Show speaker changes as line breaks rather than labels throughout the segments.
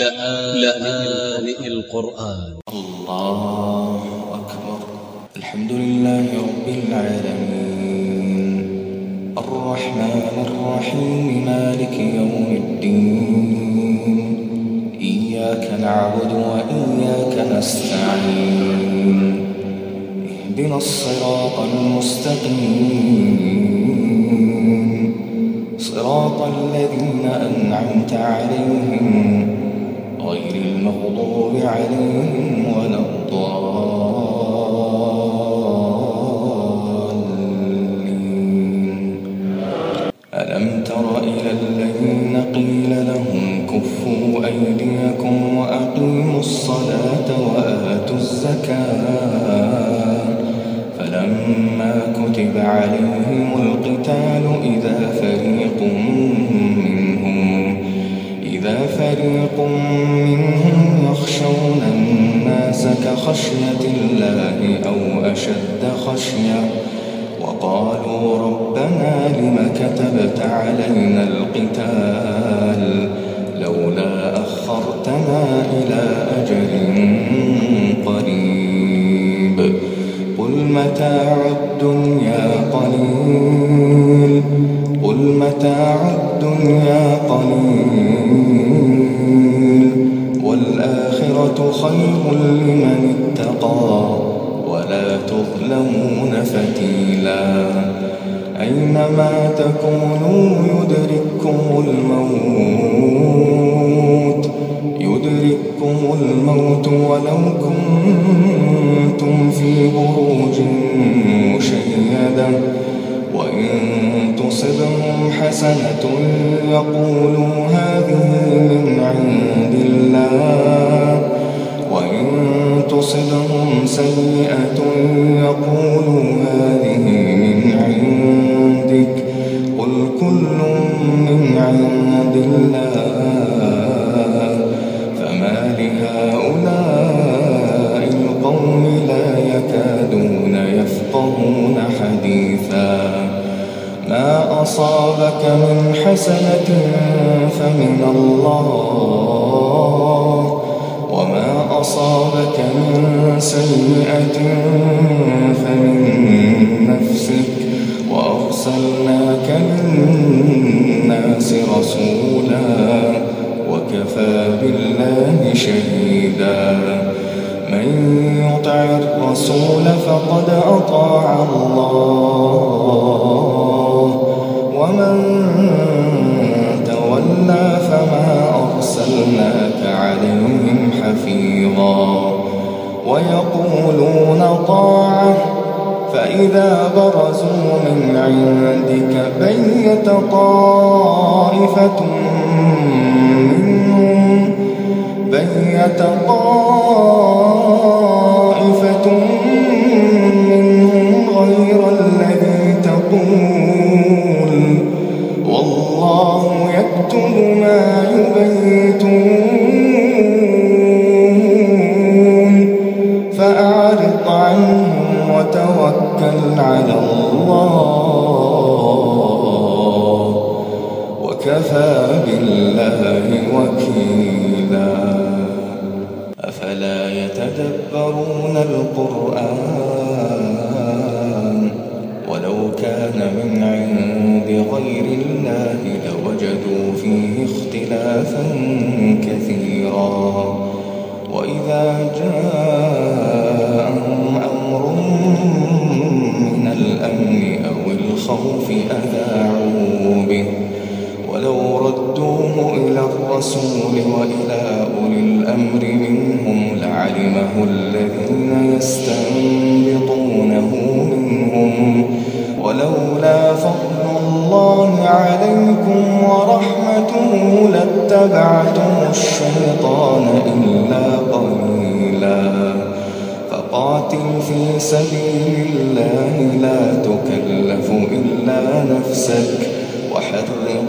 لآن القرآن.
الله أكبر. الحمد لله رب العالمين الرحمن الرحيم مالك يوم الدين إياك نعبد وإياك نستعين اهدنا الصراط المستقيم صراط الذين أنعمت عليهم غير المغضوب عليهم ولا الضالين. ألم تر إلى الذين قيل لهم كفوا أيديكم وأقيموا الصلاة وآتوا الزكاة فلما كتب عليهم القتال إذا فريق منهم يخشون الناس كخشية الله أو أشد خشية وقالوا ربنا لم كتبت علينا القتال لولا أخرتنا إلى أجل قريب قل متاع الدنيا قليل والآخرة خير لمن اتقى ولا تظلمون فتيلا أينما تكونوا يدرككم الموت ولو كنتم في بروج مشيدة وإن تصبهم حسنة يقولوا هذه من عند الله وإن تصبهم سيئة يقولوا هذه من عندك قل كل من عند الله فما لهؤلاء القوم لا يكادون يفقهون حديثا ما أصابك من حسنة فمن الله وما أصابك من سيئة فمن نفسك وأرسلناك للناس رسولا وكفى بالله شهيدا من يطع الرسول فقد أطاع الله ومن تولى فما أرسلناك عليهم حفيظا ويقولون طاعة فإذا برزوا من عندك بيت طائفة منهم غير الذي تقول والله يكتب ما يبيتون فأعرض عنهم وتوكل على الله وكفى بالله وكيلا أفلا يتدبرون القرآن ولو كان من عند غير الله لوجدوا فيه اختلافا كثيرا وإذا جاءهم أمر من الأمن أو الخوف أذاعوا به ولو ردوه إلى الرسول وإلى أولي الأمر منهم لعلمه الذين يستنبطونه منهم ولولا فضل الله عليكم ورحمته لاتبعتم الشيطان إلا قليلا فقاتل في سبيل الله لا تكلف إلا نفسك وحرض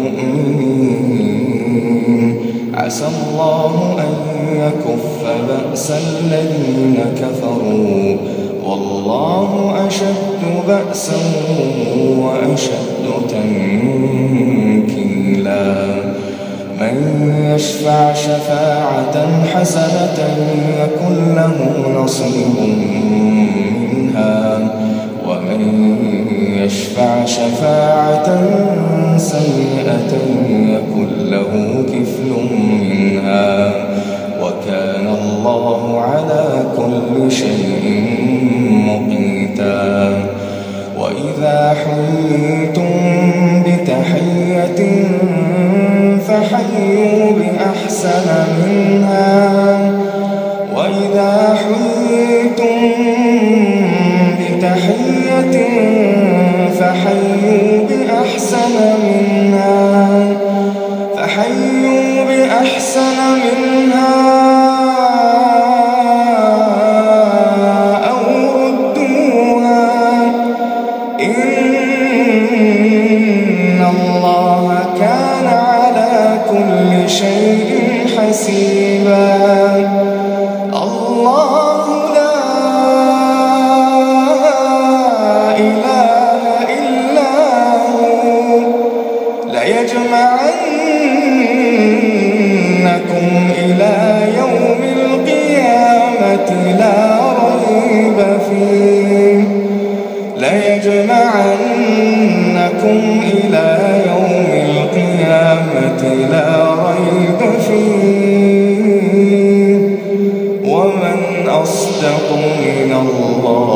المؤمنين عسى الله أن يكف بأس الذين كفروا والله أشد بأسا وأشد تنكيلا من يشفع شفاعة حسنة يكن له نصيب منها ومن يشفع شفاعة سيئة يكن له كفل منها وكان الله على كل شيء مقيتا. وإذا حييتم بتحية فحيوا بأحسن منها وإذا حييتم بتحية فحيوا بأحسن منها أو ردوها إن الله كان على كل شيء حسيبا. الله لا إله إلا هو ليجمعنكم إلى يوم القيامة لا ريب فيه ليجمعنكم إلى يوم القيامة لا ريب فيه ومن أصدق من الله